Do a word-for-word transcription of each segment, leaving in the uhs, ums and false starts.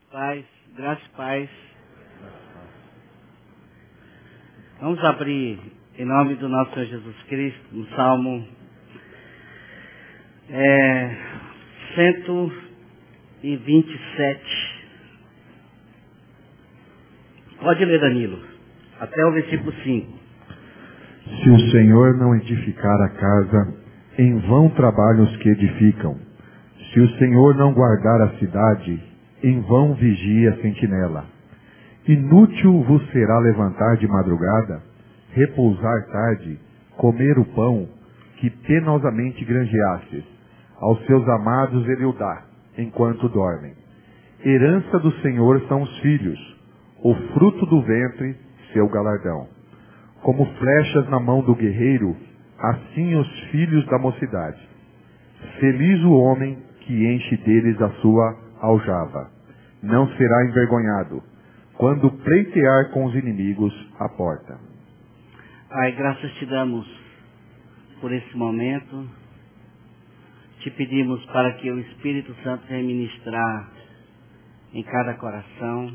Paz, graças e paz. Vamos abrir em nome do nosso Senhor Jesus Cristo, no Salmo é, cento e vinte e sete. Pode ler, Danilo, até o versículo cinco. Se o Senhor não edificar a casa, em vão trabalham os que edificam. Se o Senhor não guardar a cidade, em vão vigia a sentinela. Inútil vos será levantar de madrugada, repousar tarde, comer o pão que penosamente granjeastes. Aos seus amados ele o dá, enquanto dormem. Herança do Senhor são os filhos, o fruto do ventre, seu galardão. Como flechas na mão do guerreiro, assim os filhos da mocidade. Feliz o homem que enche deles a sua aljava. Não será envergonhado, quando pleitear com os inimigos à porta. Pai, graças te damos por esse momento. Te pedimos para que o Espírito Santo venha ministrar em cada coração.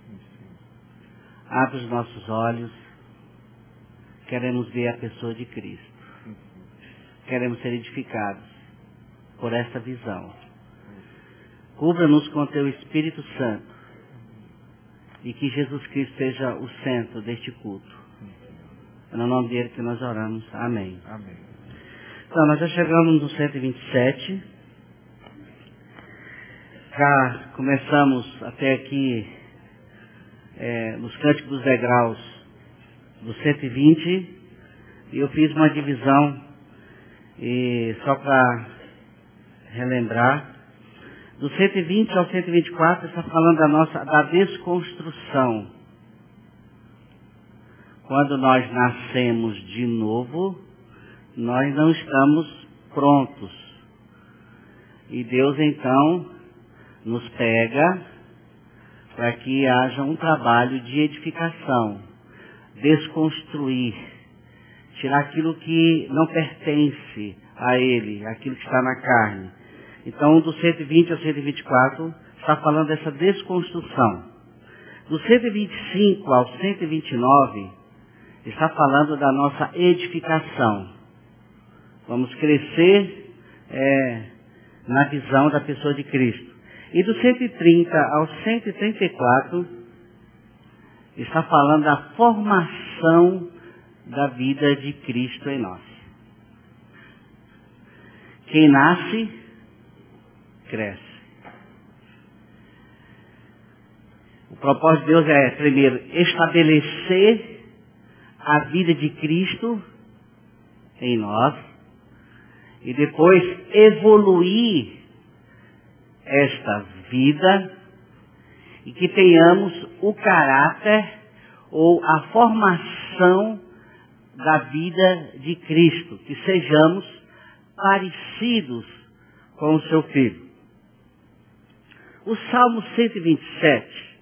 Abre os nossos olhos. Queremos ver a pessoa de Cristo. Queremos ser edificados por essa visão. Cubra-nos com teu Espírito Santo e que Jesus Cristo seja o centro deste culto. É no nome dele que nós oramos. Amém. Amém. Então, nós já chegamos no cento e vinte e sete. Já começamos até aqui é, nos Cânticos dos Degraus do cento e vinte. E eu fiz uma divisão, e só para relembrar. Do cento e vinte ao cento e vinte e quatro está falando da nossa da desconstrução. Quando nós nascemos de novo, nós não estamos prontos. E Deus então nos pega para que haja um trabalho de edificação, desconstruir, tirar aquilo que não pertence a Ele, aquilo que está na carne. Então, do cento e vinte ao cento e vinte e quatro, está falando dessa desconstrução. Do cento e vinte e cinco ao cento e vinte e nove, está falando da nossa edificação. Vamos crescer é, na visão da pessoa de Cristo. E do cento e trinta ao cento e trinta e quatro, está falando da formação da vida de Cristo em nós. Quem nasce, cresce. O propósito de Deus é, primeiro, estabelecer a vida de Cristo em nós e depois evoluir esta vida e que tenhamos o caráter ou a formação da vida de Cristo, que sejamos parecidos com o seu Filho. O Salmo cento e vinte e sete,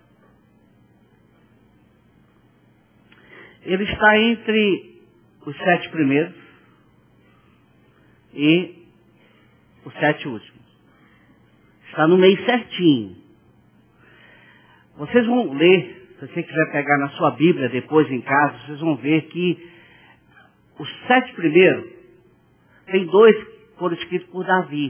ele está entre os sete primeiros e os sete últimos. Está no meio certinho. Vocês vão ler, se você quiser pegar na sua Bíblia depois em casa, vocês vão ver que os sete primeiros, tem dois que foram escritos por Davi.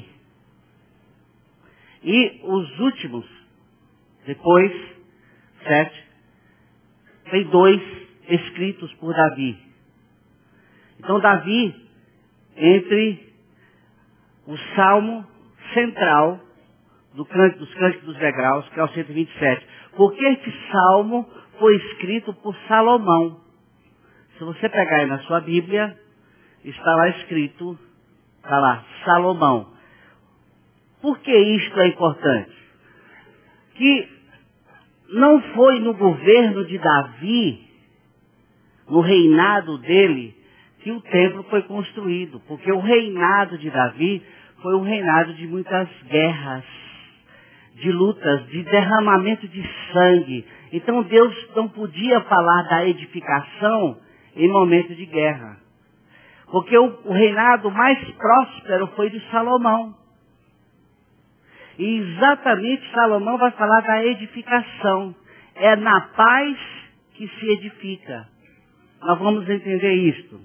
E os últimos, depois, sete, tem dois escritos por Davi. Então Davi, entre o salmo central do cântico, dos Cânticos dos Degraus, que é o cento e vinte e sete. Porque este salmo foi escrito por Salomão. Se você pegar aí na sua Bíblia, está lá escrito, está lá, Salomão. Por que isto é importante? Que não foi no governo de Davi, no reinado dele, que o templo foi construído. Porque o reinado de Davi foi um reinado de muitas guerras, de lutas, de derramamento de sangue. Então Deus não podia falar da edificação em momento de guerra. Porque o, o reinado mais próspero foi de Salomão. E exatamente Salomão vai falar da edificação. É na paz que se edifica. Nós vamos entender isto.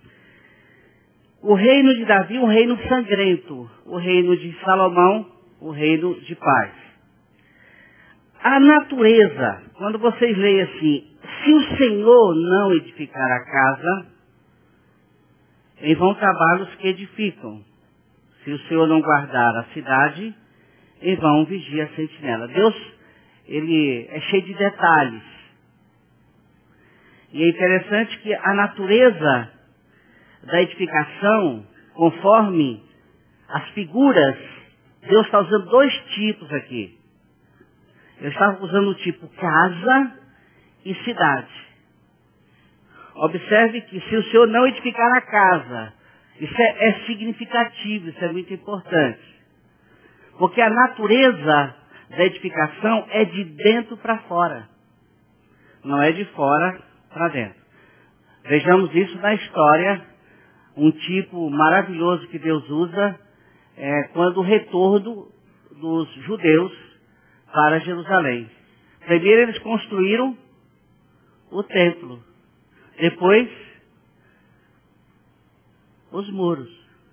O reino de Davi, um reino sangrento. O reino de Salomão, o reino de paz. A natureza, quando vocês leem assim, se o Senhor não edificar a casa, em vão trabalhos que edificam. Se o Senhor não guardar a cidade, em vão vigia a sentinela. Deus, ele é cheio de detalhes. E é interessante que a natureza da edificação, conforme as figuras, Deus está usando dois tipos aqui. Ele está usando o tipo casa e cidade. Observe que se o Senhor não edificar a casa, isso é, é significativo, isso é muito importante. Porque a natureza da edificação é de dentro para fora. Não é de fora para dentro. Vejamos isso na história. Um tipo maravilhoso que Deus usa é quando o retorno dos judeus para Jerusalém. Primeiro eles construíram o templo. Depois, os muros.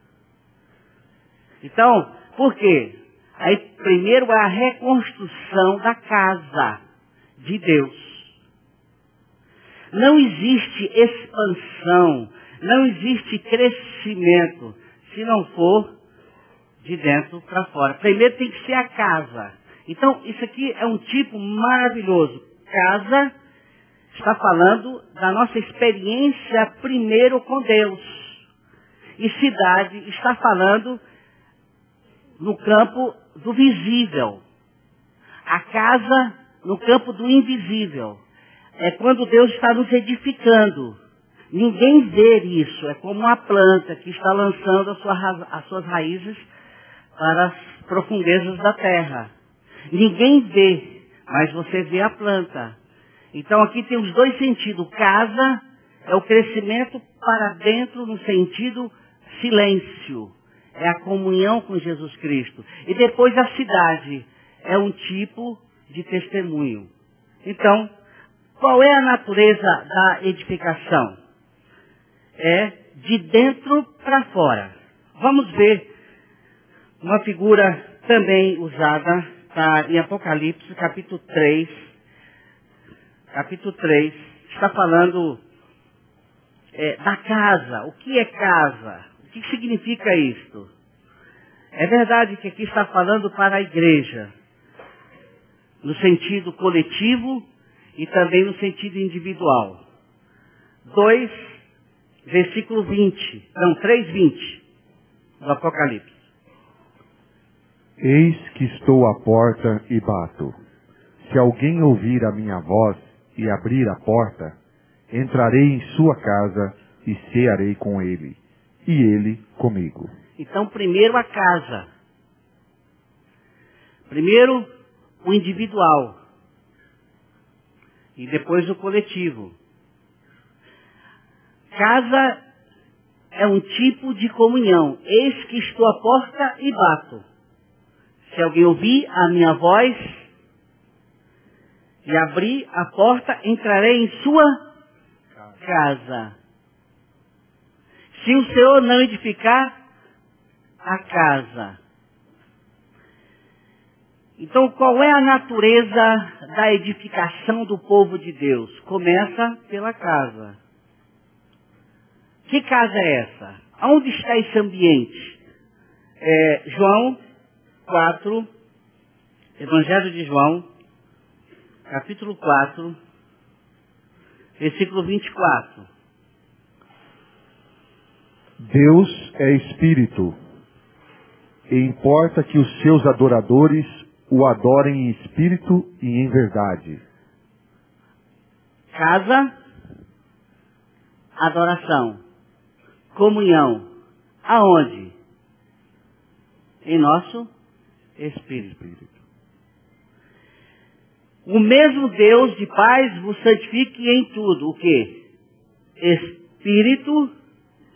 Então, por quê? Aí, primeiro a reconstrução da casa de Deus. Não existe expansão, não existe crescimento, se não for de dentro para fora. Primeiro tem que ser a casa. Então, isso aqui é um tipo maravilhoso. Casa está falando da nossa experiência primeiro com Deus. E cidade está falando no campo do visível. A casa no campo do invisível. É quando Deus está nos edificando. Ninguém vê isso. É como uma planta que está lançando a sua, as suas raízes para as profundezas da terra. Ninguém vê, mas você vê a planta. Então aqui tem os dois sentidos. Casa é o crescimento para dentro no sentido silêncio. É a comunhão com Jesus Cristo. E depois a cidade é um tipo de testemunho. Então, qual é a natureza da edificação? É de dentro para fora. Vamos ver uma figura também usada tá, em Apocalipse, capítulo três. Capítulo três, está falando é, da casa. O que é casa? O que significa isto? É verdade que aqui está falando para a igreja, no sentido coletivo e também no sentido individual. dois, versículo vinte, não, três, vinte, do Apocalipse. Eis que estou à porta e bato. Se alguém ouvir a minha voz e abrir a porta, entrarei em sua casa e cearei com ele, e ele comigo. Então, primeiro a casa. Primeiro o individual. E depois o coletivo. Casa é um tipo de comunhão. Eis que estou à porta e bato. Se alguém ouvir a minha voz e abrir a porta, entrarei em sua casa. Se o Senhor não edificar a casa. Então, qual é a natureza da edificação do povo de Deus? Começa pela casa. Que casa é essa? Aonde está esse ambiente? É, João quatro, Evangelho de João, capítulo quatro, versículo vinte e quatro. Deus é espírito, e importa que os seus adoradores o adorem em espírito e em verdade. Casa, adoração, comunhão. Aonde? Em nosso espírito. O mesmo Deus de paz vos santifique em tudo. O quê? Espírito.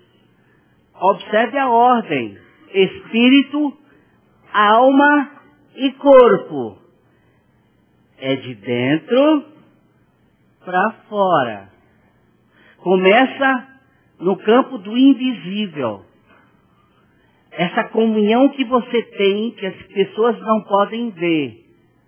Observe a ordem. Espírito, alma E corpo é de dentro para fora. Começa no campo do invisível. Essa comunhão que você tem, que as pessoas não podem ver.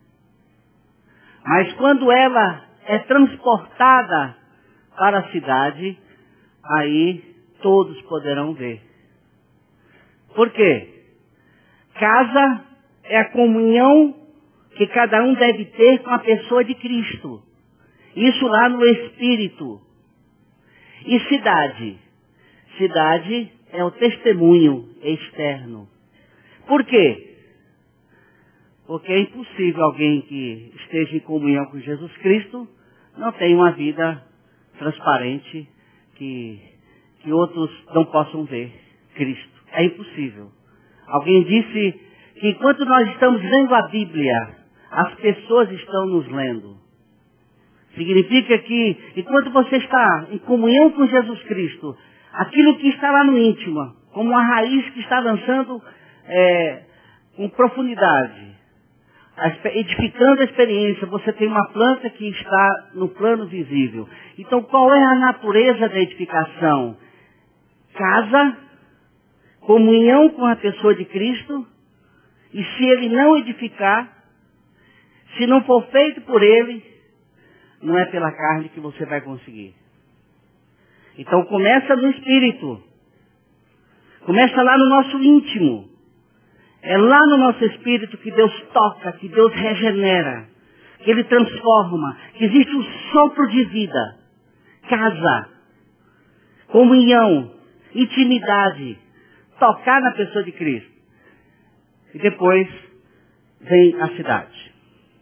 Mas quando ela é transportada para a cidade, aí todos poderão ver. Por quê? Casa é a comunhão que cada um deve ter com a pessoa de Cristo. Isso lá no Espírito. E cidade? Cidade é o testemunho externo. Por quê? Porque é impossível alguém que esteja em comunhão com Jesus Cristo não tenha uma vida transparente que, que outros não possam ver Cristo. É impossível. Alguém disse que enquanto nós estamos lendo a Bíblia, as pessoas estão nos lendo. Significa que enquanto você está em comunhão com Jesus Cristo, aquilo que está lá no íntimo, como uma raiz que está lançando é, com profundidade, edificando a experiência, você tem uma planta que está no plano visível. Então qual é a natureza da edificação? Casa, comunhão com a pessoa de Cristo, e se ele não edificar, se não for feito por ele, não é pela carne que você vai conseguir. Então começa no Espírito. Começa lá no nosso íntimo. É lá no nosso Espírito que Deus toca, que Deus regenera, que Ele transforma, que existe um sopro de vida. Casa, comunhão, intimidade, tocar na pessoa de Cristo. E depois vem a cidade.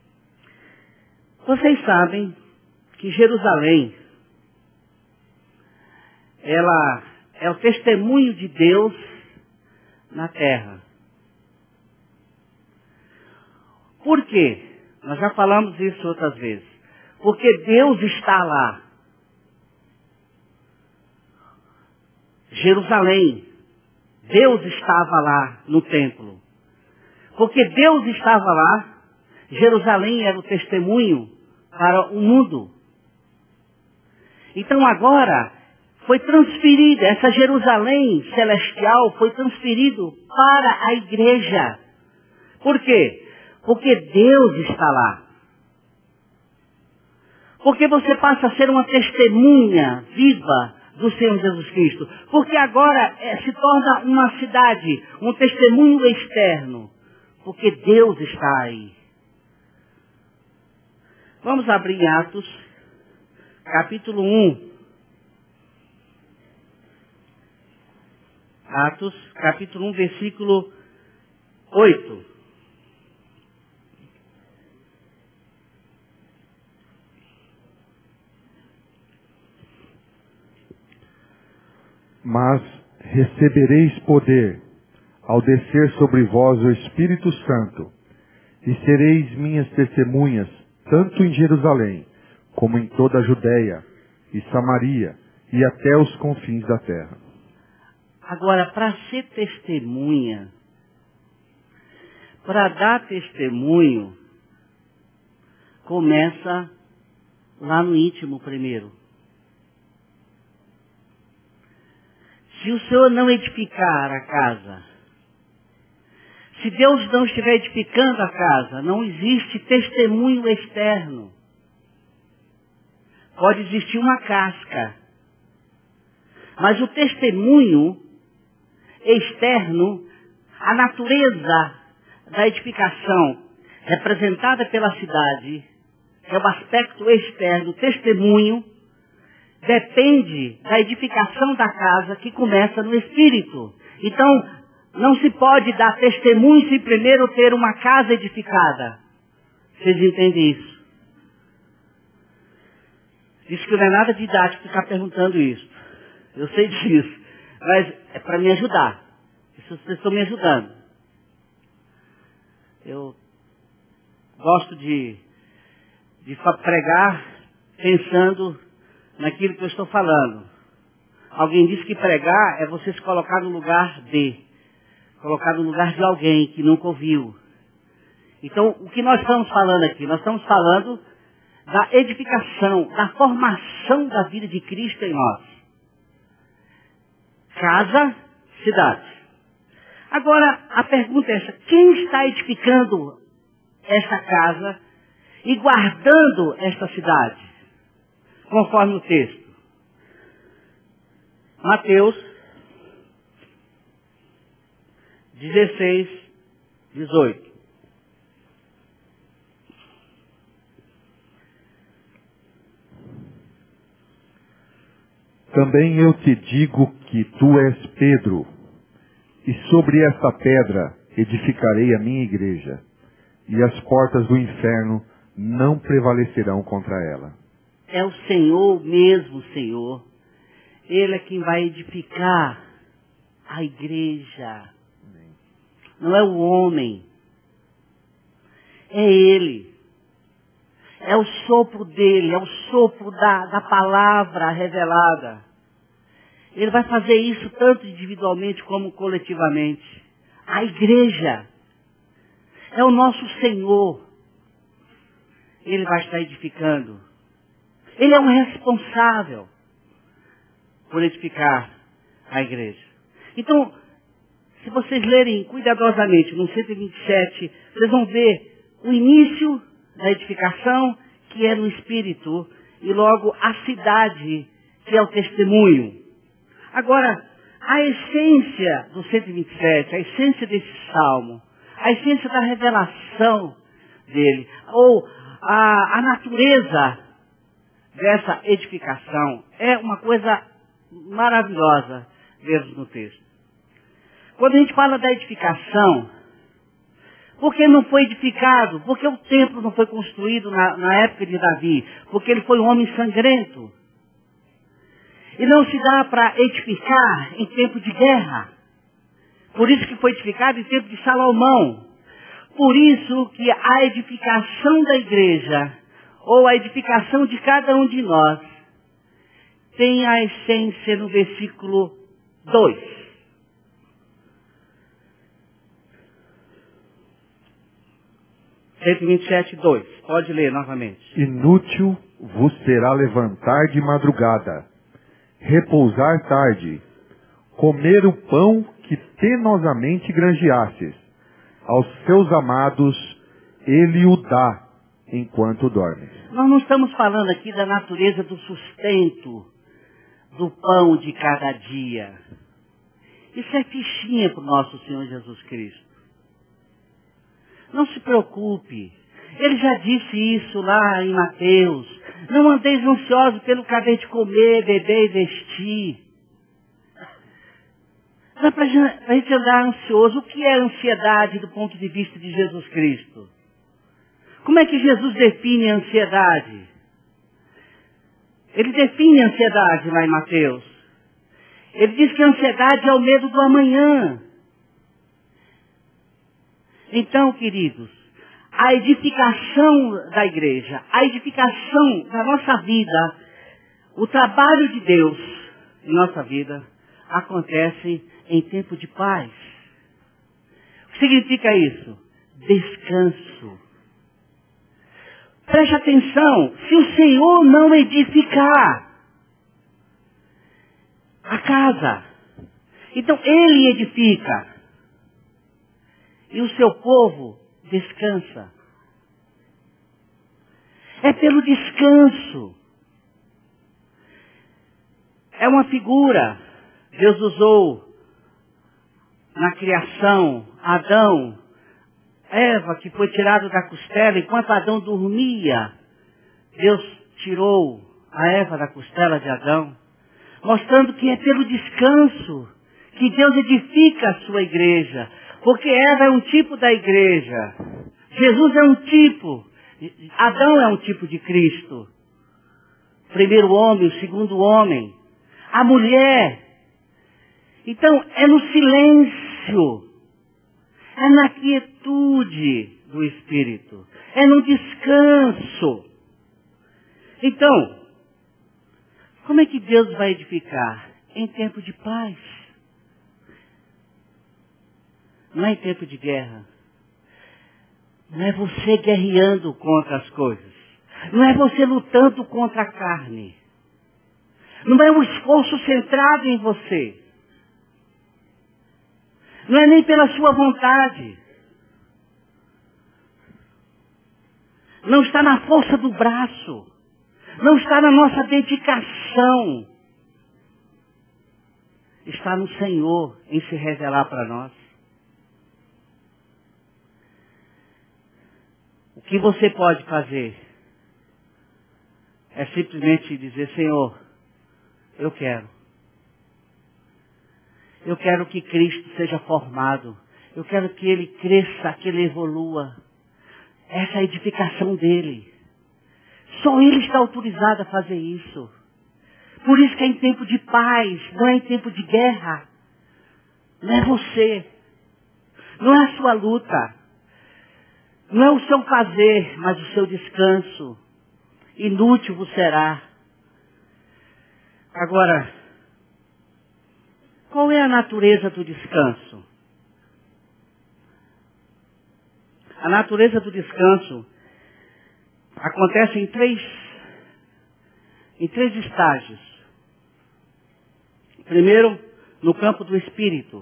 Vocês sabem que Jerusalém, ela é o testemunho de Deus na terra. Por quê? Nós já falamos isso outras vezes. Porque Deus está lá. Jerusalém, Deus estava lá no templo. Porque Deus estava lá, Jerusalém era o testemunho para o mundo. Então agora foi transferida, essa Jerusalém celestial foi transferido para a igreja. Por quê? Porque Deus está lá. Porque você passa a ser uma testemunha viva do Senhor Jesus Cristo. Porque agora é, se torna uma cidade, um testemunho externo. Porque Deus está aí. Vamos abrir Atos, capítulo um. Atos, capítulo um, versículo oito. Mas recebereis poder ao descer sobre vós o Espírito Santo, e sereis minhas testemunhas, tanto em Jerusalém, como em toda a Judéia e Samaria, e até os confins da terra. Agora, para ser testemunha, para dar testemunho, começa lá no íntimo primeiro. Se o Senhor não edificar a casa, se Deus não estiver edificando a casa, não existe testemunho externo. Pode existir uma casca. Mas o testemunho externo, a natureza da edificação representada pela cidade, que é o aspecto externo, o testemunho, depende da edificação da casa que começa no Espírito. Então, não se pode dar testemunho sem primeiro ter uma casa edificada. Vocês entendem isso? Diz que não é nada didático ficar perguntando isso. Eu sei disso. Mas é para me ajudar. Isso vocês estão me ajudando. Eu gosto de, de pregar pensando naquilo que eu estou falando. Alguém disse que pregar é você se colocar no lugar de. Colocar no lugar de alguém que nunca ouviu. Então, o que nós estamos falando aqui? Nós estamos falando da edificação, da formação da vida de Cristo em nós. Casa, cidade. Agora, a pergunta é essa: quem está edificando esta casa e guardando esta cidade? Conforme o texto. Mateus dezesseis, dezoito. Também eu te digo que tu és Pedro, e sobre esta pedra edificarei a minha igreja, e as portas do inferno não prevalecerão contra ela. É o Senhor mesmo, Senhor. Ele é quem vai edificar a igreja. Não é o homem. É Ele. É o sopro dele, é o sopro da, da palavra revelada. Ele vai fazer isso tanto individualmente como coletivamente. A igreja é o nosso Senhor. Ele vai estar edificando. Ele é o responsável por edificar a igreja. Então, se vocês lerem cuidadosamente no cento e vinte e sete, vocês vão ver o início da edificação, que é no Espírito, e logo a cidade, que é o testemunho. Agora, a essência do cento e vinte e sete, a essência desse salmo, a essência da revelação dele, ou a, a natureza dessa edificação, é uma coisa maravilhosa, vemos no texto. Quando a gente fala da edificação, por que não foi edificado? Porque o templo não foi construído na, na época de Davi, porque ele foi um homem sangrento. E não se dá para edificar em tempo de guerra. Por isso que foi edificado em tempo de Salomão. Por isso que a edificação da igreja, ou a edificação de cada um de nós, tem a essência no versículo dois. cento e vinte e sete, dois. Pode ler novamente. Inútil vos será levantar de madrugada, repousar tarde, comer o pão que penosamente granjeastes. Aos seus amados ele o dá enquanto dormes. Nós não estamos falando aqui da natureza do sustento, do pão de cada dia. Isso é fichinha para o nosso Senhor Jesus Cristo. Não se preocupe. Ele já disse isso lá em Mateus. Não andeis ansiosos pelo que haver de comer, beber e vestir. Não é para a gente andar ansioso. O que é ansiedade do ponto de vista de Jesus Cristo? Como é que Jesus define a ansiedade? Ele define a ansiedade lá em Mateus. Ele diz que a ansiedade é o medo do amanhã. Então, queridos, a edificação da igreja, a edificação da nossa vida, o trabalho de Deus em nossa vida, acontece em tempo de paz. O que significa isso? Descanso. Preste atenção, se o Senhor não edificar a casa, então Ele edifica. E o seu povo descansa. É pelo descanso. É uma figura. Deus usou na criação Adão, Eva, que foi tirado da costela, enquanto Adão dormia, Deus tirou a Eva da costela de Adão, mostrando que é pelo descanso que Deus edifica a sua igreja. Porque Eva é um tipo da igreja. Jesus é um tipo. Adão é um tipo de Cristo. O primeiro homem, o segundo homem. A mulher. Então, é no silêncio. É na quietude do Espírito. É no descanso. Então, como é que Deus vai edificar? Em tempo de paz. Não é em tempo de guerra. Não é você guerreando contra as coisas. Não é você lutando contra a carne. Não é um esforço centrado em você. Não é nem pela sua vontade. Não está na força do braço. Não está na nossa dedicação. Está no Senhor em se revelar para nós. O que você pode fazer é simplesmente dizer, Senhor, eu quero. Eu quero que Cristo seja formado. Eu quero que Ele cresça, que Ele evolua. Essa é a edificação dEle. Só Ele está autorizado a fazer isso. Por isso que é em tempo de paz, não é em tempo de guerra. Não é você. Não é a sua luta. Não é o seu fazer, mas o seu descanso. Inútil vos será. Agora, qual é a natureza do descanso? A natureza do descanso acontece em três, em três estágios. Primeiro, no campo do espírito.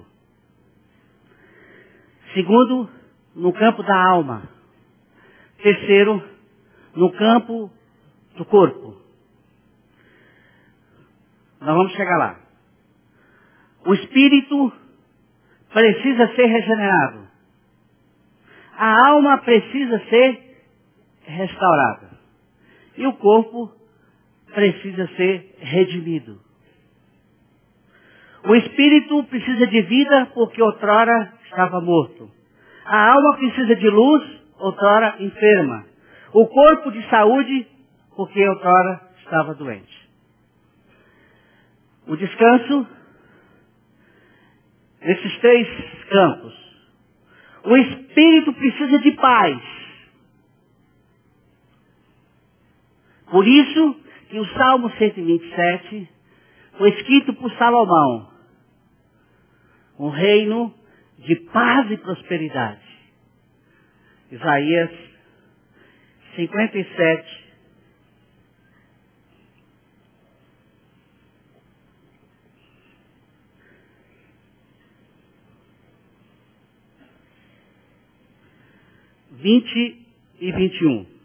Segundo, no campo da alma. Terceiro, no campo do corpo. Nós vamos chegar lá. O espírito precisa ser regenerado. A alma precisa ser restaurada. E o corpo precisa ser redimido. O espírito precisa de vida porque outrora estava morto. A alma precisa de luz, outrora enferma. O corpo de saúde porque outrora estava doente. O descanso, nesses três campos. O espírito precisa de paz. Por isso que o Salmo cento e vinte e sete foi escrito por Salomão. Um reino de paz e prosperidade. Isaías cinquenta e sete. vinte e vinte e um.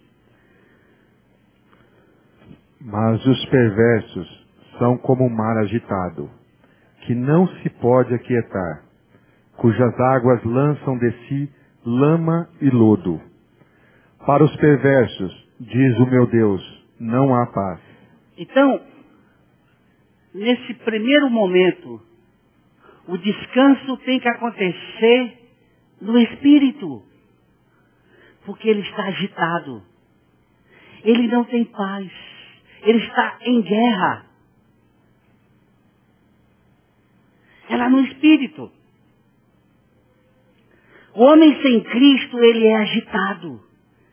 Mas os perversos são como o mar agitado, que não se pode aquietar, cujas águas lançam de si lama e lodo. Para os perversos, diz o meu Deus, não há paz. Então, nesse primeiro momento, o descanso tem que acontecer no espírito. Porque ele está agitado. Ele não tem paz. Ele está em guerra. É lá no espírito. O homem sem Cristo, ele é agitado.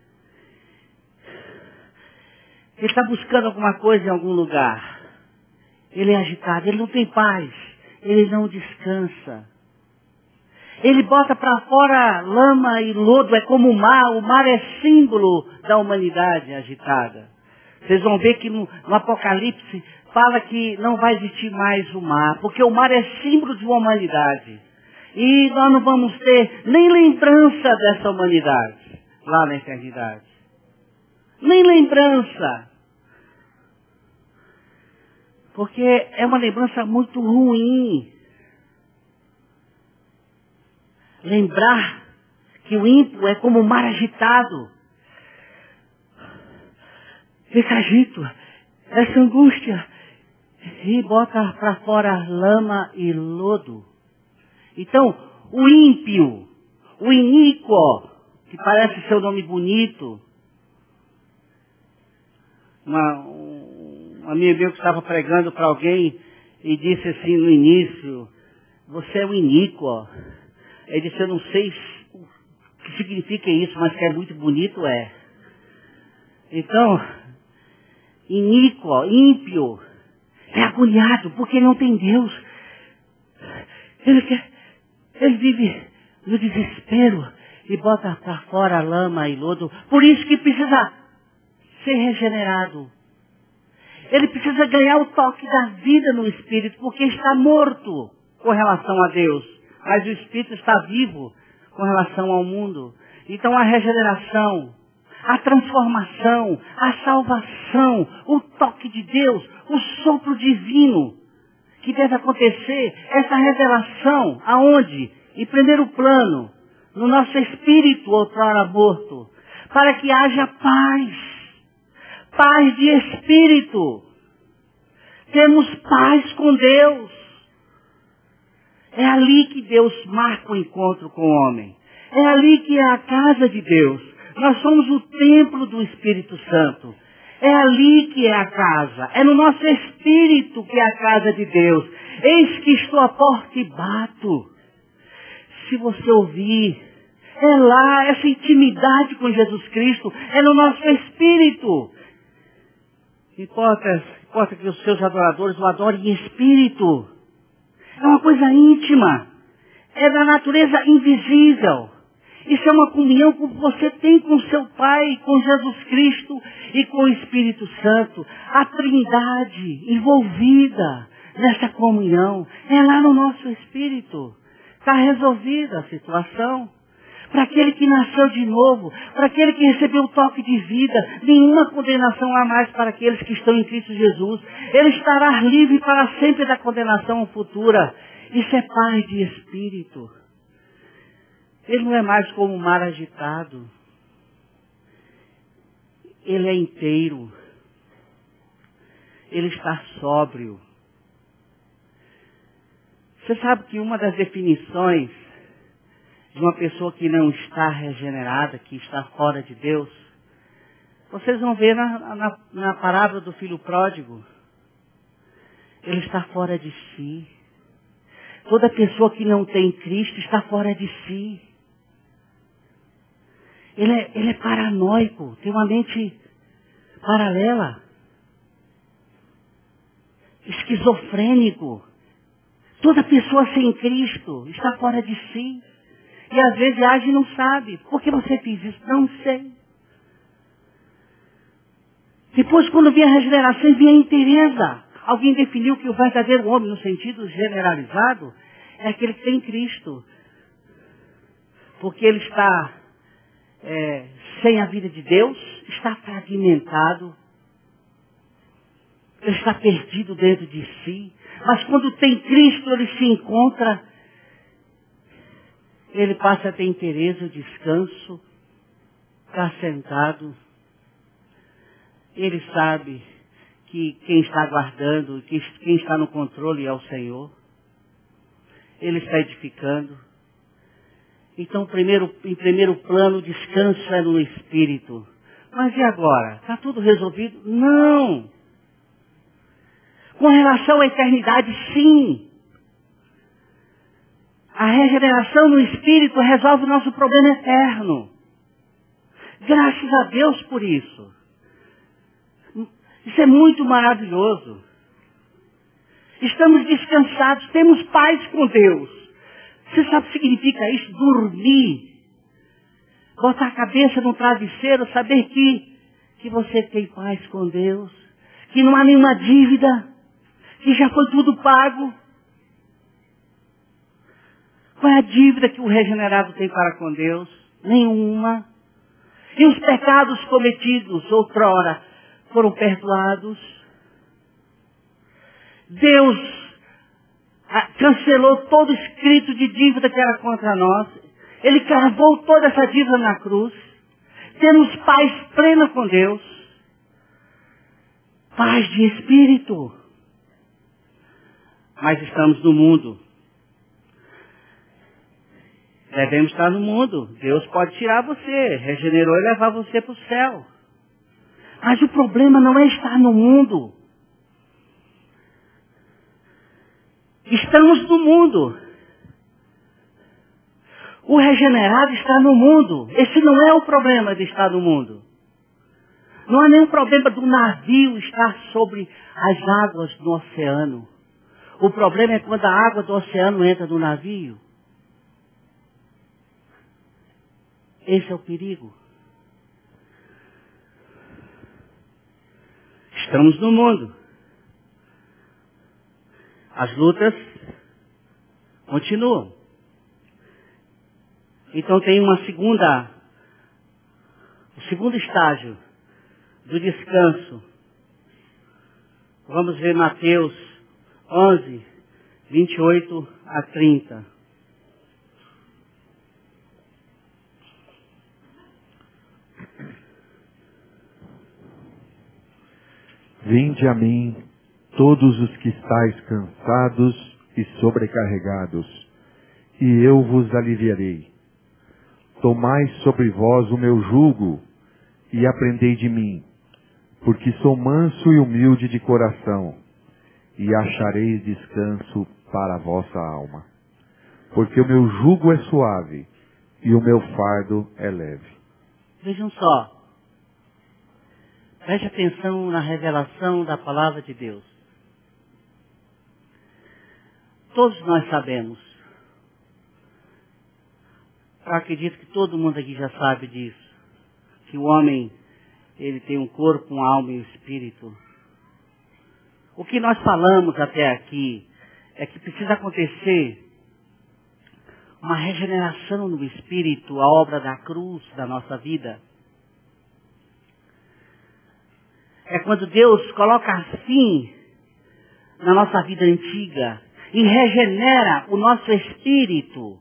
Ele está buscando alguma coisa em algum lugar. Ele é agitado, ele não tem paz. Ele não descansa. Ele bota para fora lama e lodo, é como o mar. O mar é símbolo da humanidade agitada. Vocês vão ver que no, no Apocalipse fala que não vai existir mais o mar, porque o mar é símbolo de uma humanidade. E nós não vamos ter nem lembrança dessa humanidade lá na eternidade. Nem lembrança. Porque é uma lembrança muito ruim. Lembrar que o ímpio é como o mar agitado. Esse agito, essa angústia, e bota para fora lama e lodo. Então, o ímpio, o iníquo, que parece ser um nome bonito. Uma, um amigo meu que estava pregando para alguém e disse assim no início, você é o iníquo. Ele disse, eu não sei o que significa isso, mas que é muito bonito, é. Então, iníquo, ímpio, é agoniado, porque não tem Deus. Ele, quer, ele vive no desespero, e bota para fora a lama e lodo. Por isso que precisa ser regenerado. Ele precisa ganhar o toque da vida no Espírito, porque está morto com relação a Deus. Mas o Espírito está vivo com relação ao mundo. Então a regeneração, a transformação, a salvação, o toque de Deus, o sopro divino que deve acontecer, essa revelação, aonde? Em primeiro plano, no nosso espírito outrora morto, para que haja paz. Paz de espírito. Temos paz com Deus. É ali que Deus marca o encontro com o homem. É ali que é a casa de Deus. Nós somos o templo do Espírito Santo. É ali que é a casa. É no nosso espírito que é a casa de Deus. Eis que estou à porta e bato. Se você ouvir, é lá, essa intimidade com Jesus Cristo, é no nosso espírito. Importa, importa que os seus adoradores o adorem em espírito. É uma coisa íntima. É da natureza invisível. Isso é uma comunhão que você tem com seu Pai, com Jesus Cristo e com o Espírito Santo. A Trindade envolvida nessa comunhão. É lá no nosso espírito. Está resolvida a situação. Para aquele que nasceu de novo, para aquele que recebeu o toque de vida, nenhuma condenação há mais para aqueles que estão em Cristo Jesus. Ele estará livre para sempre da condenação futura. Isso é paz de espírito. Ele não é mais como o mar agitado. Ele é inteiro. Ele está sóbrio. Você sabe que uma das definições de uma pessoa que não está regenerada, que está fora de Deus, vocês vão ver na, na, na parábola do filho pródigo. Ele está fora de si. Toda pessoa que não tem Cristo está fora de si. Ele é, ele é paranoico, tem uma mente paralela. Esquizofrênico. Toda pessoa sem Cristo está fora de si. E às vezes age e não sabe. Por que você fez isso? Não sei. Depois, quando vem a regeneração, vem a inteireza. Alguém definiu que o verdadeiro homem, no sentido generalizado, é aquele que tem Cristo. Porque ele está é, sem a vida de Deus, está fragmentado, ele está perdido dentro de si. Mas quando tem Cristo, ele se encontra, ele passa a ter interesse, descanso, está sentado. Ele sabe que quem está guardando, que quem está no controle é o Senhor. Ele está edificando. Então, primeiro, em primeiro plano, o descanso é no Espírito. Mas e agora? Está tudo resolvido? Não! Com relação à eternidade, sim. A regeneração no Espírito resolve o nosso problema eterno. Graças a Deus por isso. Isso é muito maravilhoso. Estamos descansados, temos paz com Deus. Você sabe o que significa isso? Dormir. Botar a cabeça no travesseiro, saber que, que você tem paz com Deus. Que não há nenhuma dívida. Que já foi tudo pago. Qual é a dívida que o regenerado tem para com Deus? Nenhuma. E os pecados cometidos outrora foram perdoados. Deus cancelou todo escrito de dívida que era contra nós. Ele cravou toda essa dívida na cruz. Temos paz plena com Deus. Paz de espírito. Mas estamos no mundo. Devemos estar no mundo. Deus pode tirar você, regenerou e levar você para o céu. Mas o problema não é estar no mundo. Estamos no mundo. O regenerado está no mundo. Esse não é o problema de estar no mundo. Não há nenhum problema do navio estar sobre as águas do oceano. O problema é quando a água do oceano entra no navio. Esse é o perigo. Estamos no mundo. As lutas continuam. Então tem uma segunda, o segundo estágio do descanso. Vamos ver Mateus onze, vinte e oito a trinta. Vinde a mim, todos os que estáis cansados e sobrecarregados, e eu vos aliviarei. Tomai sobre vós o meu jugo, e aprendei de mim, porque sou manso e humilde de coração, e achareis descanso para a vossa alma. Porque o meu jugo é suave, e o meu fardo é leve. Vejam só. Preste atenção na revelação da palavra de Deus. Todos nós sabemos. Eu acredito que todo mundo aqui já sabe disso. Que o homem, ele tem um corpo, uma alma e um espírito. O que nós falamos até aqui é que precisa acontecer uma regeneração no espírito, a obra da cruz da nossa vida. É quando Deus coloca fim na nossa vida antiga e regenera o nosso espírito.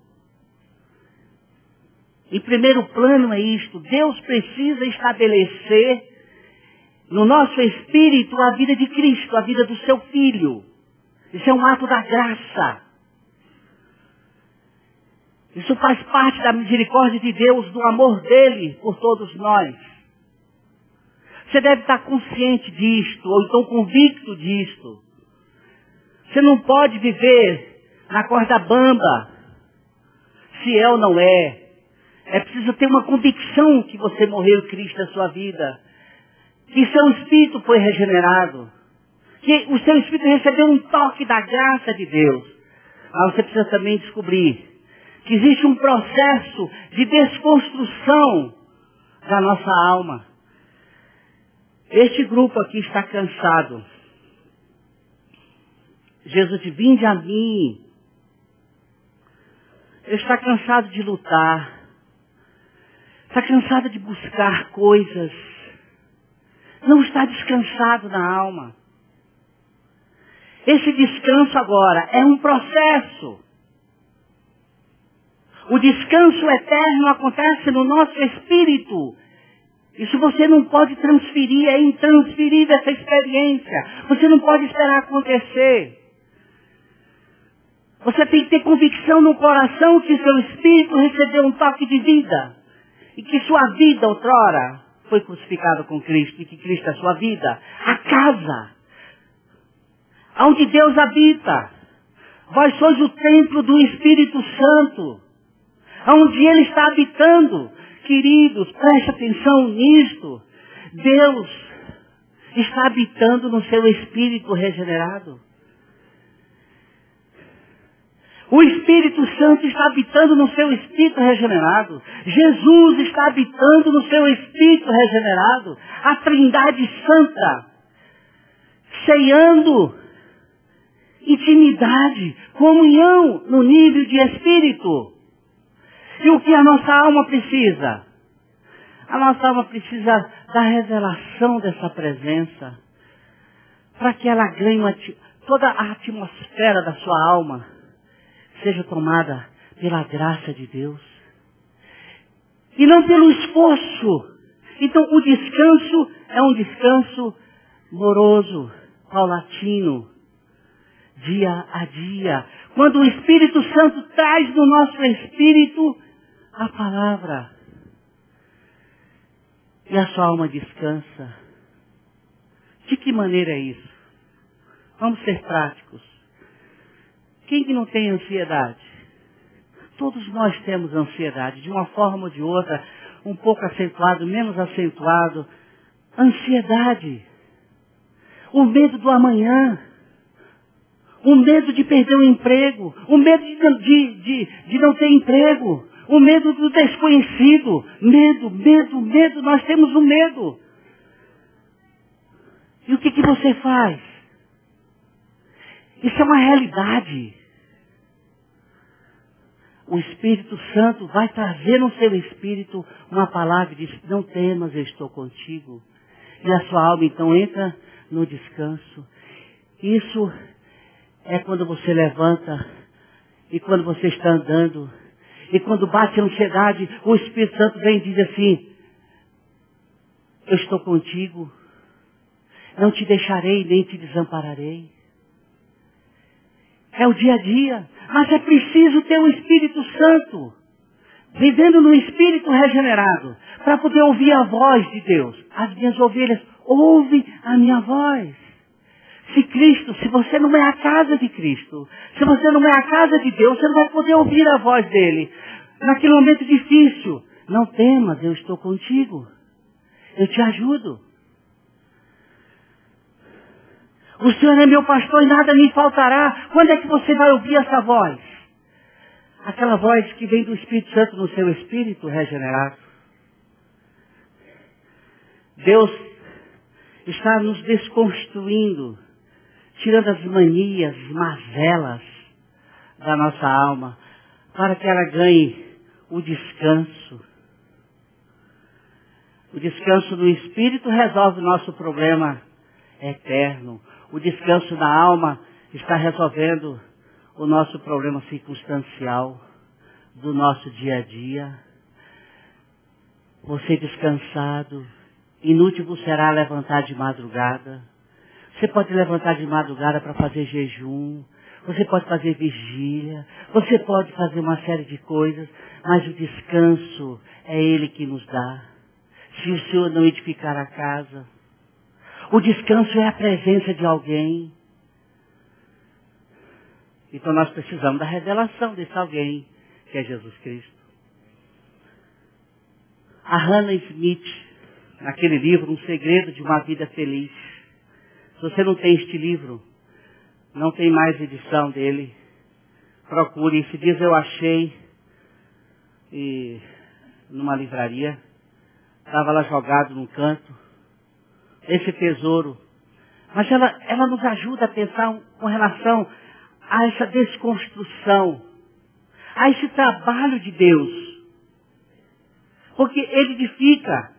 Em primeiro plano é isto. Deus precisa estabelecer no nosso espírito a vida de Cristo, a vida do seu Filho. Isso é um ato da graça. Isso faz parte da misericórdia de Deus, do amor dele por todos nós. Você deve estar consciente disto, ou então convicto disto. Você não pode viver na corda bamba, se é ou não é. É preciso ter uma convicção que você morreu em Cristo na sua vida. Que seu espírito foi regenerado. Que o seu espírito recebeu um toque da graça de Deus. Mas você precisa também descobrir que existe um processo de desconstrução da nossa alma. Este grupo aqui está cansado. Jesus diz, vinde a mim. Ele está cansado de lutar. Está cansado de buscar coisas. Não está descansado na alma. Esse descanso agora é um processo. O descanso eterno acontece no nosso espírito. Isso você não pode transferir, é intransferível essa experiência. Você não pode esperar acontecer. Você tem que ter convicção no coração que seu espírito recebeu um toque de vida. E que sua vida outrora foi crucificada com Cristo. E que Cristo é a sua vida. A casa. Onde Deus habita. Vós sois o templo do Espírito Santo. Onde Ele está habitando. Queridos, preste atenção nisto. Deus está habitando no seu espírito regenerado. O Espírito Santo está habitando no seu espírito regenerado. Jesus está habitando no seu espírito regenerado. A Trindade Santa, ceando intimidade, comunhão no nível de espírito. E o que a nossa alma precisa? A nossa alma precisa da revelação dessa presença. Para que ela ganhe uma, toda a atmosfera da sua alma seja tomada pela graça de Deus. E não pelo esforço. Então o descanso é um descanso moroso, paulatino, dia a dia. Quando o Espírito Santo traz no nosso espírito a palavra. E a sua alma descansa. De que maneira é isso? Vamos ser práticos. Quem que não tem ansiedade? Todos nós temos ansiedade, de uma forma ou de outra, um pouco acentuado, menos acentuado. Ansiedade. O medo do amanhã. O medo de perder o emprego. O medo de, de, de, de não ter emprego. O medo do desconhecido. Medo, medo, medo. Nós temos o medo. E o que, que você faz? Isso é uma realidade. O Espírito Santo vai trazer no seu espírito uma palavra e diz, não temas, eu estou contigo. E a sua alma então entra no descanso. Isso é quando você levanta e quando você está andando. E quando bate a ansiedade, o Espírito Santo vem e diz assim, eu estou contigo. Não te deixarei, nem te desampararei. É o dia a dia. Mas é preciso ter o Espírito Santo. Vivendo no Espírito regenerado. Para poder ouvir a voz de Deus. As minhas ovelhas ouvem a minha voz. Se Cristo, se você não é a casa de Cristo. Se você não é a casa de Deus, você não vai poder ouvir a voz dele. Naquele momento difícil. Não temas, eu estou contigo. Eu te ajudo. O Senhor é meu pastor e nada me faltará. Quando é que você vai ouvir essa voz? Aquela voz que vem do Espírito Santo no seu espírito regenerado. Deus está nos desconstruindo, tirando as manias, mazelas da nossa alma, para que ela ganhe o descanso. O descanso do Espírito resolve o nosso problema eterno. O descanso da alma está resolvendo o nosso problema circunstancial do nosso dia a dia. Você descansado, inútil vos será levantar de madrugada. Você pode levantar de madrugada para fazer jejum, você pode fazer vigília, você pode fazer uma série de coisas, mas o descanso é Ele que nos dá. Se o Senhor não edificar a casa, o descanso é a presença de alguém. Então nós precisamos da revelação desse alguém, que é Jesus Cristo. A Hannah Smith, naquele livro, Um Segredo de uma Vida Feliz. Se você não tem este livro, não tem mais edição dele, procure. Esses dias eu achei e, numa livraria, estava lá jogado num canto. Esse tesouro. Mas ela, ela nos ajuda a pensar com relação a essa desconstrução, a esse trabalho de Deus. Porque Ele edifica.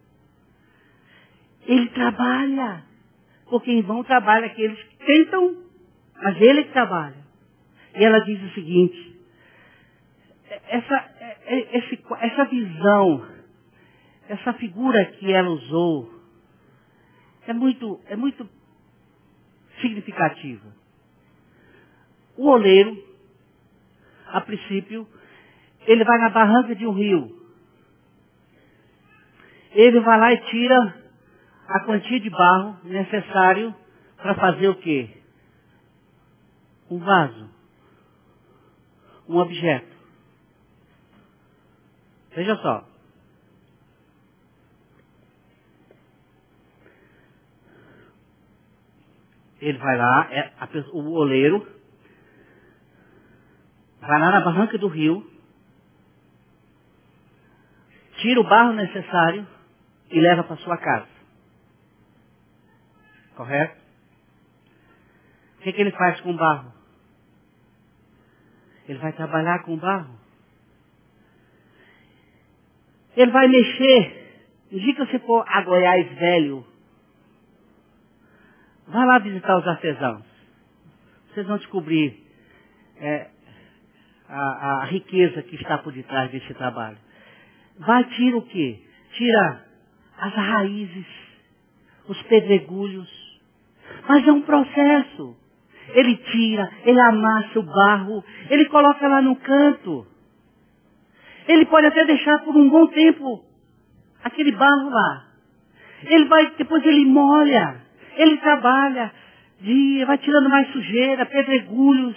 Ele trabalha. Porque em vão trabalha aqueles que tentam, mas Ele trabalha. E ela diz o seguinte, essa, esse, essa visão, essa figura que ela usou, É muito, é muito significativa. O oleiro, a princípio, ele vai na barranca de um rio. Ele vai lá e tira a quantia de barro necessário para fazer o quê? Um vaso. Um objeto. Veja só. Ele vai lá, é, a, o oleiro, vai lá na barranca do rio, tira o barro necessário e leva para sua casa. Correto? O que, que ele faz com o barro? Ele vai trabalhar com o barro. Ele vai mexer. No dia que você for a Goiás velho, vai lá visitar os artesãos. Vocês vão descobrir é, a, a riqueza que está por detrás desse trabalho. Vai, tira o quê? Tira as raízes, os pedregulhos. Mas é um processo. Ele tira, ele amassa o barro, ele coloca lá no canto. Ele pode até deixar por um bom tempo aquele barro lá. Ele vai, depois ele molha. Ele trabalha, dia, vai tirando mais sujeira, pedregulhos.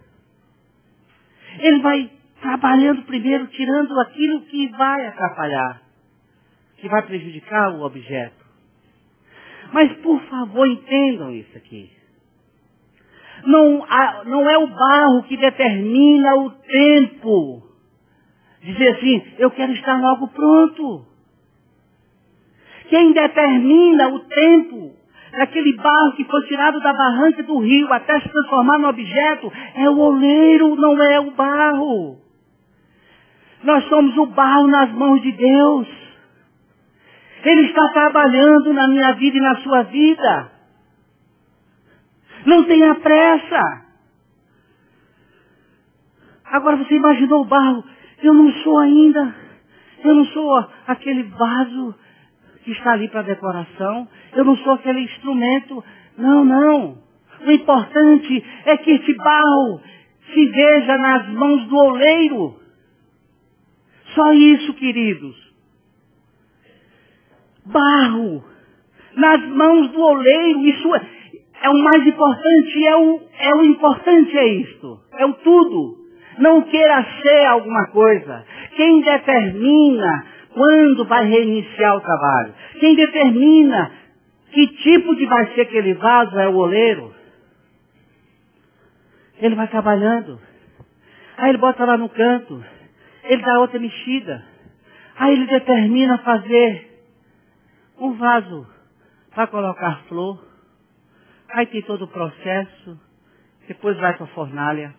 Ele vai trabalhando primeiro, tirando aquilo que vai atrapalhar, que vai prejudicar o objeto. Mas, por favor, entendam isso aqui. Não, não é o barro que determina o tempo dizer assim, eu quero estar logo pronto. Quem determina o tempo daquele barro que foi tirado da barranca do rio até se transformar no objeto é o oleiro, não é o barro. Nós somos o barro nas mãos de Deus. Ele está trabalhando na minha vida e na sua vida. Não tenha pressa. Agora você imaginou o barro? Eu não sou ainda, eu não sou aquele vaso que está ali para decoração. Eu não sou aquele instrumento. Não, não. O importante é que esse barro se veja nas mãos do oleiro. Só isso, queridos. Barro nas mãos do oleiro. Isso é, é o mais importante. É o, é o importante é isto. É o tudo. Não queira ser alguma coisa. Quem determina quando vai reiniciar o trabalho, quem determina que tipo de vai ser aquele vaso é o oleiro. Ele vai trabalhando. Aí ele bota lá no canto. Ele dá outra mexida. Aí ele determina fazer um vaso para colocar flor. Aí tem todo o processo. Depois vai para a fornalha.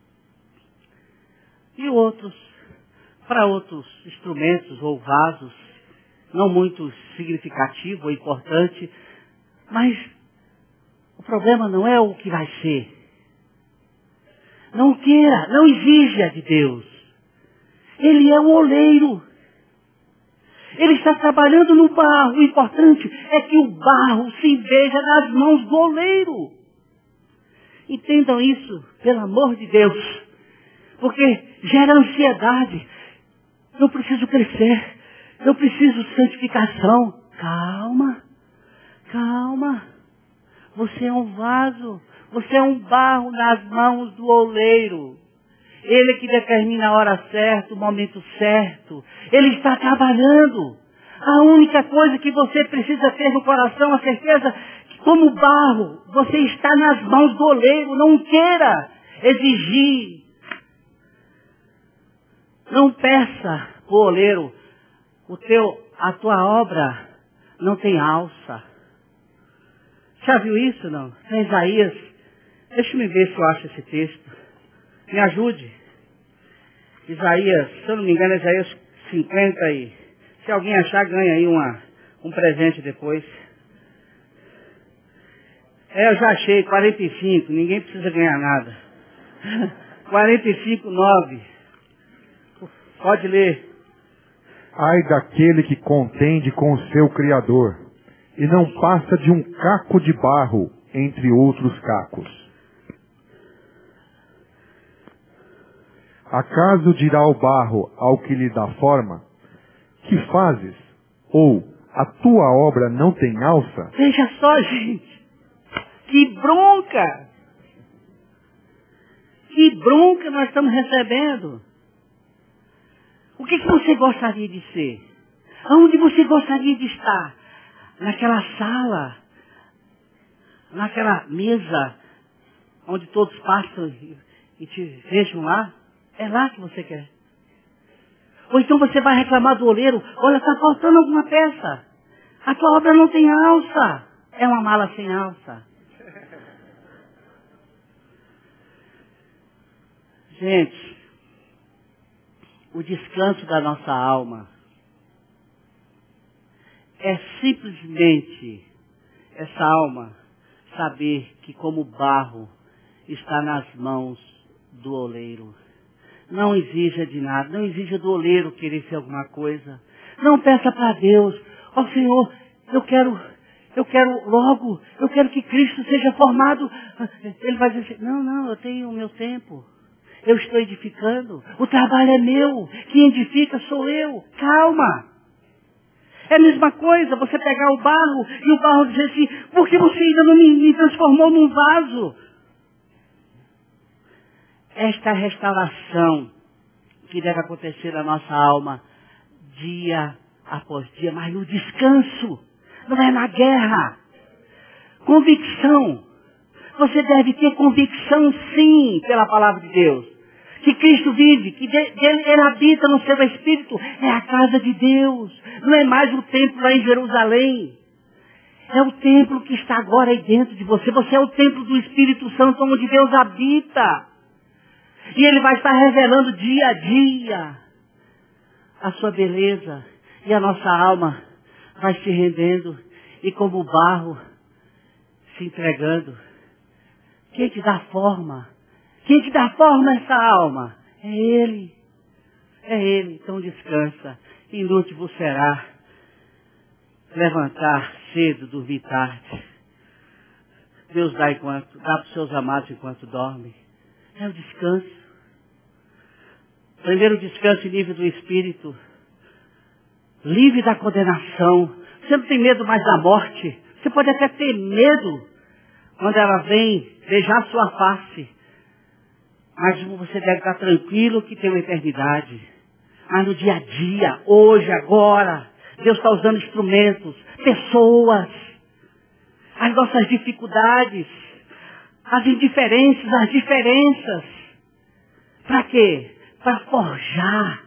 E outros, para outros instrumentos ou vasos, não muito significativo ou importante, mas o problema não é o que vai ser. Não queira, não exija de Deus. Ele é o oleiro. Ele está trabalhando no barro. O importante é que o barro se veja nas mãos do oleiro. Entendam isso, pelo amor de Deus. Porque gera ansiedade. Eu preciso crescer. Eu preciso santificação. Calma. Calma. Você é um vaso. Você é um barro nas mãos do oleiro. Ele é que determina a hora certa, o momento certo. Ele está trabalhando. A única coisa que você precisa ter no coração, a certeza que como barro, você está nas mãos do oleiro. Não queira exigir. Não peça o oleiro, o teu, a tua obra não tem alça. Já viu isso, não? Em Isaías, deixa-me ver se eu acho esse texto. Me ajude. Isaías, se eu não me engano, é Isaías cinquenta aí. Se alguém achar, ganha aí uma, um presente depois. É, eu já achei, quarenta e cinco, ninguém precisa ganhar nada. quarenta e cinco, nove. Pode ler. Ai daquele que contende com o seu Criador, e não passa de um caco de barro entre outros cacos. Acaso dirá o barro ao que lhe dá forma, que fazes? Ou a tua obra não tem alça? Veja só, gente. Que bronca. Que bronca nós estamos recebendo. O que, que você gostaria de ser? Aonde você gostaria de estar? Naquela sala? Naquela mesa onde todos passam e te vejam lá? É lá que você quer. Ou então você vai reclamar do oleiro, olha, está faltando alguma peça. A tua obra não tem alça. É uma mala sem alça. Gente, o descanso da nossa alma é simplesmente essa alma saber que como barro está nas mãos do oleiro. Não exija de nada, não exija do oleiro querer ser alguma coisa. Não peça para Deus, ó oh, Senhor, eu quero, eu quero logo, eu quero que Cristo seja formado. Ele vai dizer assim, não, não, eu tenho o meu tempo. Eu estou edificando. O trabalho é meu. Quem edifica sou eu. Calma. É a mesma coisa você pegar o barro e o barro dizer assim, por que você ainda não me, me transformou num vaso? Esta restauração que deve acontecer na nossa alma dia após dia, mas no descanso. Não é na guerra. Convicção. Você deve ter convicção, sim, pela palavra de Deus. que Cristo vive, que de, de, Ele habita no seu espírito, é a casa de Deus. Não é mais o templo lá em Jerusalém. É o templo que está agora aí dentro de você. Você é o templo do Espírito Santo, onde Deus habita. E Ele vai estar revelando dia a dia a sua beleza. E a nossa alma vai se rendendo. E como o barro se entregando. Quem te dá forma? Quem te dá forma a essa alma? É Ele. É Ele. Então descansa. Inútil vos será levantar cedo, dormir tarde. Deus dá enquanto, dá para os seus amados enquanto dormem. É o descanso. Primeiro descanso em nível do Espírito. Livre da condenação. Você não tem medo mais da morte. Você pode até ter medo quando ela vem beijar sua face. Mas você deve estar tranquilo que tem uma eternidade. Mas no dia a dia, hoje, agora, Deus está usando instrumentos, pessoas, as nossas dificuldades, as indiferenças, as diferenças. Para quê? Para forjar,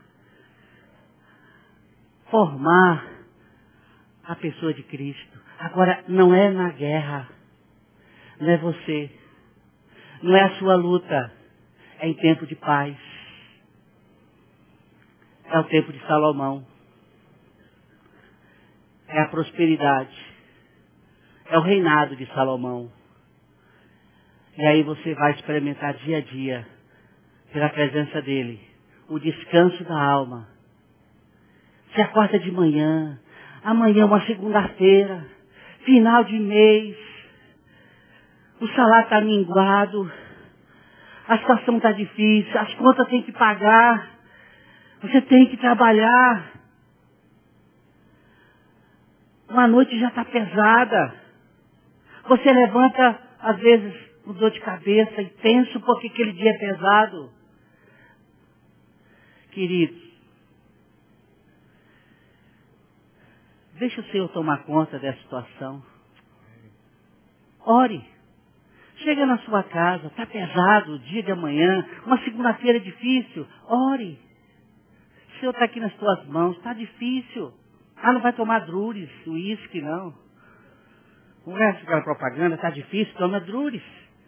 formar a pessoa de Cristo. Agora, não é na guerra, não é você, não é a sua luta, é em tempo de paz. É o tempo de Salomão. É a prosperidade. É o reinado de Salomão. E aí você vai experimentar dia a dia, pela presença dele, o descanso da alma. Você acorda de manhã, amanhã é uma segunda-feira, final de mês, o salário está minguado, a situação está difícil, as contas tem que pagar, você tem que trabalhar. Uma noite já está pesada. Você levanta, às vezes, com dor de cabeça e tenso porque aquele dia é pesado. Queridos, deixa o Senhor tomar conta dessa situação. Ore. Chega na sua casa, está pesado o dia de amanhã, uma segunda-feira difícil. Ore. O Senhor está aqui nas tuas mãos, está difícil. Ah, não vai tomar Drures, uísque, não. Não é aquela propaganda, está difícil, toma Drures.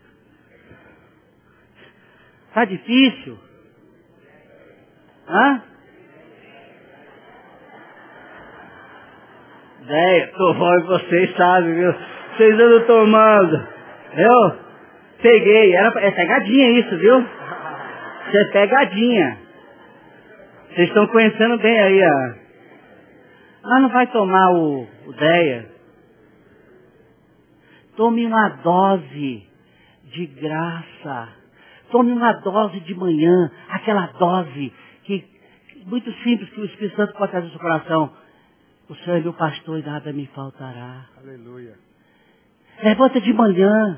Está difícil? Hã? Ideia, tô bom e vocês sabem, viu? Vocês andam tomando. Eu peguei, era, é pegadinha isso, viu? Isso é pegadinha. Vocês estão conhecendo bem aí, ó. Mas não vai tomar o, o Deia. Tome uma dose de graça. Tome uma dose de manhã, aquela dose que, muito simples, que o Espírito Santo pode trazer no seu coração. O Senhor é meu pastor e nada me faltará. Aleluia. Levanta de manhã.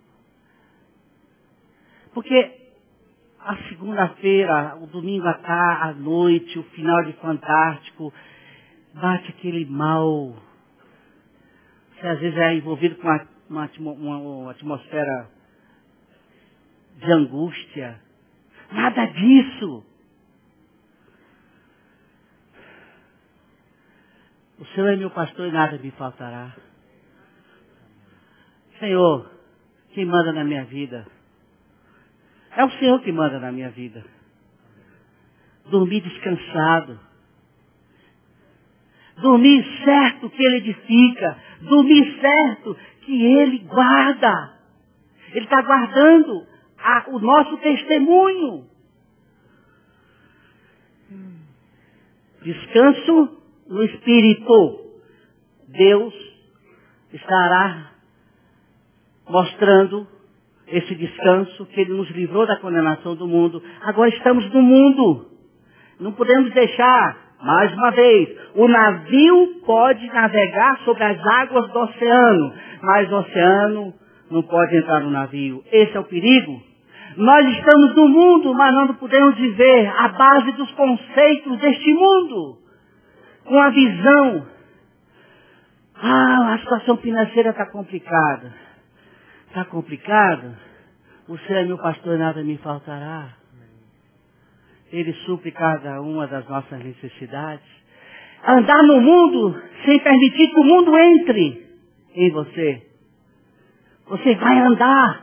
Porque a segunda-feira, o domingo à tarde, à noite, o final de Fantástico, bate aquele mal. Você às vezes é envolvido com uma, uma, uma, uma atmosfera de angústia. Nada disso. O Senhor é meu pastor e nada me faltará. Senhor, quem manda na minha vida? É o Senhor que manda na minha vida. Dormir descansado. Dormir certo que Ele edifica. Dormir certo que Ele guarda. Ele está guardando a, o nosso testemunho. Descanso no Espírito. Deus estará mostrando esse descanso que Ele nos livrou da condenação do mundo. Agora estamos no mundo. Não podemos deixar, mais uma vez, o navio pode navegar sobre as águas do oceano, mas o oceano não pode entrar no navio. Esse é o perigo. Nós estamos no mundo, mas não podemos viver à base dos conceitos deste mundo. Com a visão. Ah, a situação financeira está complicada. Está complicado? O Senhor é meu pastor e nada me faltará. Ele supre cada uma das nossas necessidades. Andar no mundo sem permitir que o mundo entre em você. Você vai andar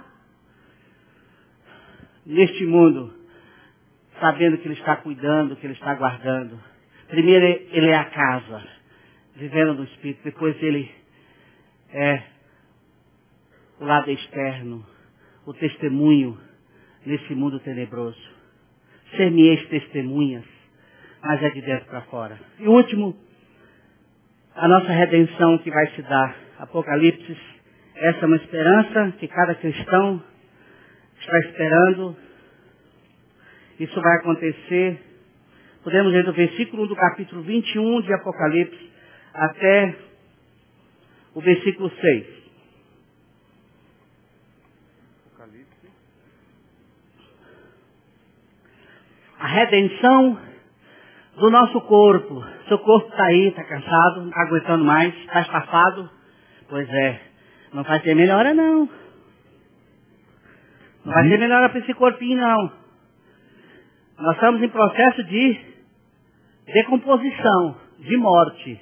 neste mundo, sabendo que Ele está cuidando, que Ele está guardando. Primeiro Ele é a casa, vivendo no Espírito. Depois Ele é o lado externo, o testemunho nesse mundo tenebroso. Ser-me-eis testemunhas, mas é de dentro para fora. E o último, a nossa redenção que vai se dar. Apocalipse, essa é uma esperança que cada cristão está esperando. Isso vai acontecer. Podemos ler do versículo um do capítulo vinte e um de Apocalipse até o versículo seis. Apocalipse. A redenção do nosso corpo. Seu corpo está aí, está cansado, não está aguentando mais, está estafado. Pois é, não vai ter melhora não. Não vai ter melhora para esse corpinho não. Nós estamos em processo de decomposição, de morte.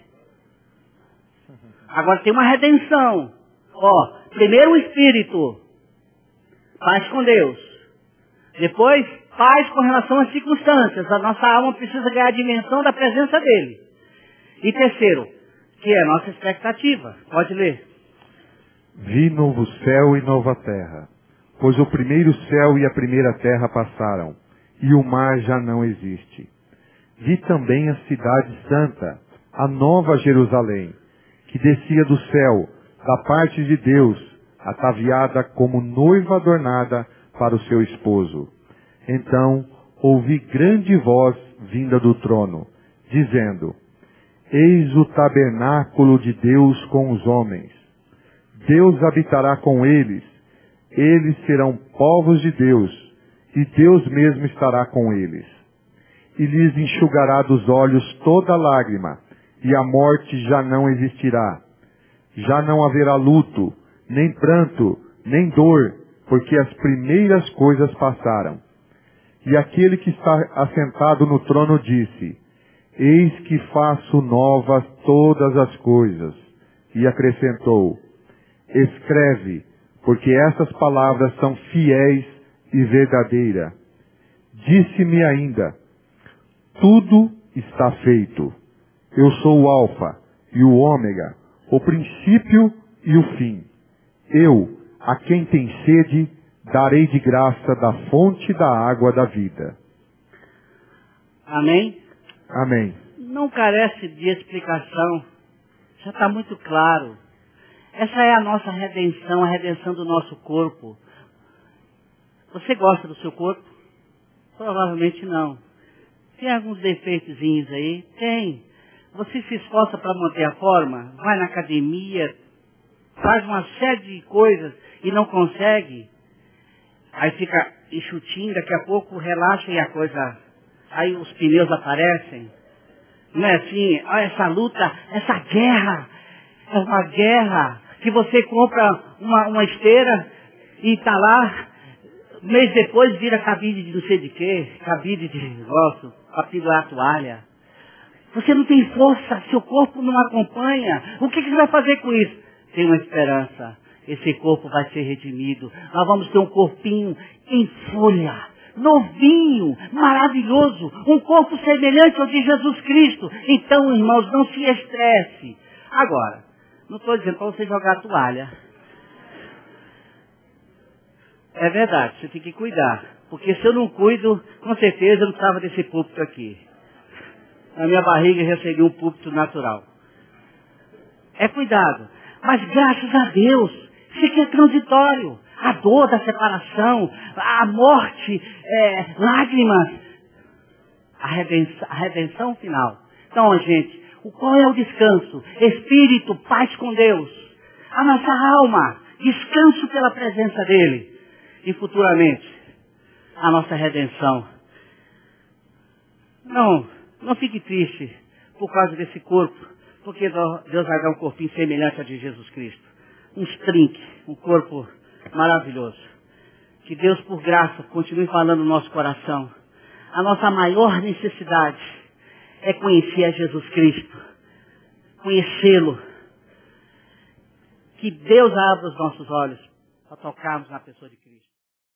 Agora tem uma redenção. Ó, primeiro o Espírito, paz com Deus. Depois, paz com relação às circunstâncias. A nossa alma precisa ganhar a dimensão da presença dele. E terceiro, que é a nossa expectativa. Pode ler. Vi novo céu e nova terra, pois o primeiro céu e a primeira terra passaram, e o mar já não existe. Vi também a cidade santa, a nova Jerusalém, que descia do céu, da parte de Deus, ataviada como noiva adornada para o seu esposo. Então ouvi grande voz vinda do trono, dizendo: Eis o tabernáculo de Deus com os homens. Deus habitará com eles, eles serão povos de Deus, e Deus mesmo estará com eles. E lhes enxugará dos olhos toda lágrima, e a morte já não existirá. Já não haverá luto, nem pranto, nem dor, porque as primeiras coisas passaram. E aquele que está assentado no trono disse: Eis que faço novas todas as coisas. E acrescentou: Escreve, porque essas palavras são fiéis e verdadeiras. Disse-me ainda: Tudo está feito. Eu sou o Alfa e o Ômega, o princípio e o fim. Eu, a quem tem sede, darei de graça da fonte da água da vida. Amém? Amém. Não carece de explicação. Já está muito claro. Essa é a nossa redenção, a redenção do nosso corpo. Você gosta do seu corpo? Provavelmente não. Tem alguns defeitozinhos aí? Tem. Você se esforça para manter a forma? Vai na academia, faz uma série de coisas e não consegue? Aí fica enxutinho, daqui a pouco relaxa e a coisa... Aí os pneus aparecem. Não é assim? Olha essa luta, essa guerra. É uma guerra que você compra uma, uma esteira e está lá, um mês depois vira cabide de não sei de quê, cabide de negócio, para pendurar a toalha. Você não tem força, seu corpo não acompanha. O que, que você vai fazer com isso? Tem uma esperança. Esse corpo vai ser redimido. Nós vamos ter um corpinho em folha, novinho, maravilhoso. Um corpo semelhante ao de Jesus Cristo. Então, irmãos, não se estresse. Agora, não estou dizendo para você jogar a toalha. É verdade, você tem que cuidar. Porque se eu não cuido, com certeza eu não precisava desse púlpito aqui. Na minha barriga já seria um púlpito natural. É cuidado. Mas graças a Deus, isso aqui é transitório. A dor da separação, a morte, é, lágrimas. A redenção, a redenção final. Então, gente, qual é o descanso? Espírito, paz com Deus. A nossa alma, descanso pela presença dEle. E futuramente, a nossa redenção. Não, não fique triste por causa desse corpo, porque Deus vai dar um corpinho semelhante ao de Jesus Cristo. Uns trinques, um corpo maravilhoso. Que Deus, por graça, continue falando no nosso coração. a nossa maior necessidade é conhecer a Jesus Cristo, conhecê-lo. Que Deus abra os nossos olhos para tocarmos na pessoa de Cristo.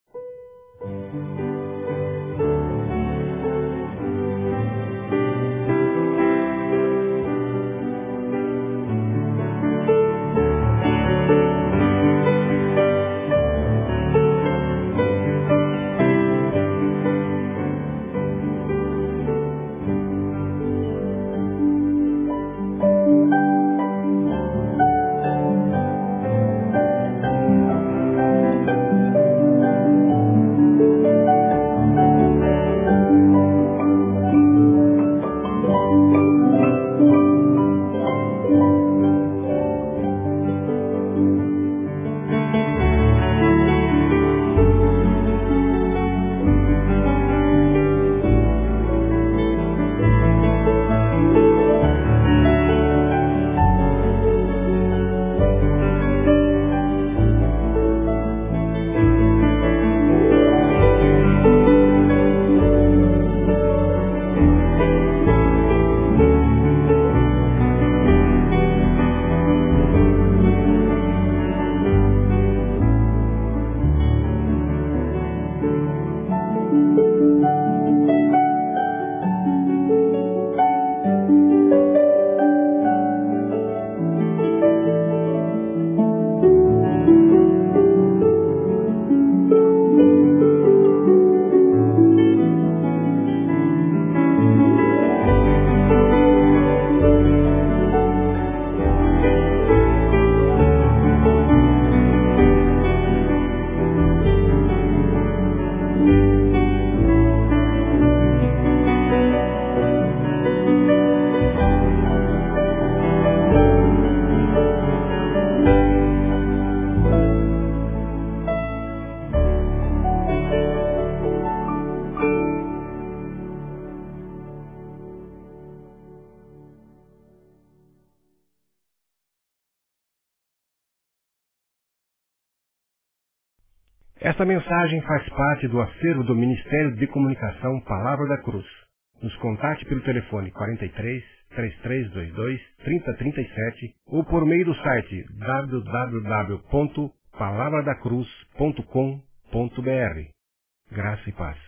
Esta mensagem faz parte do acervo do Ministério de Comunicação Palavra da Cruz. Nos contate pelo telefone quarenta e três, três três dois dois, trinta trinta e sete ou por meio do site w w w ponto palavra da cruz ponto com ponto b r. Graça e paz.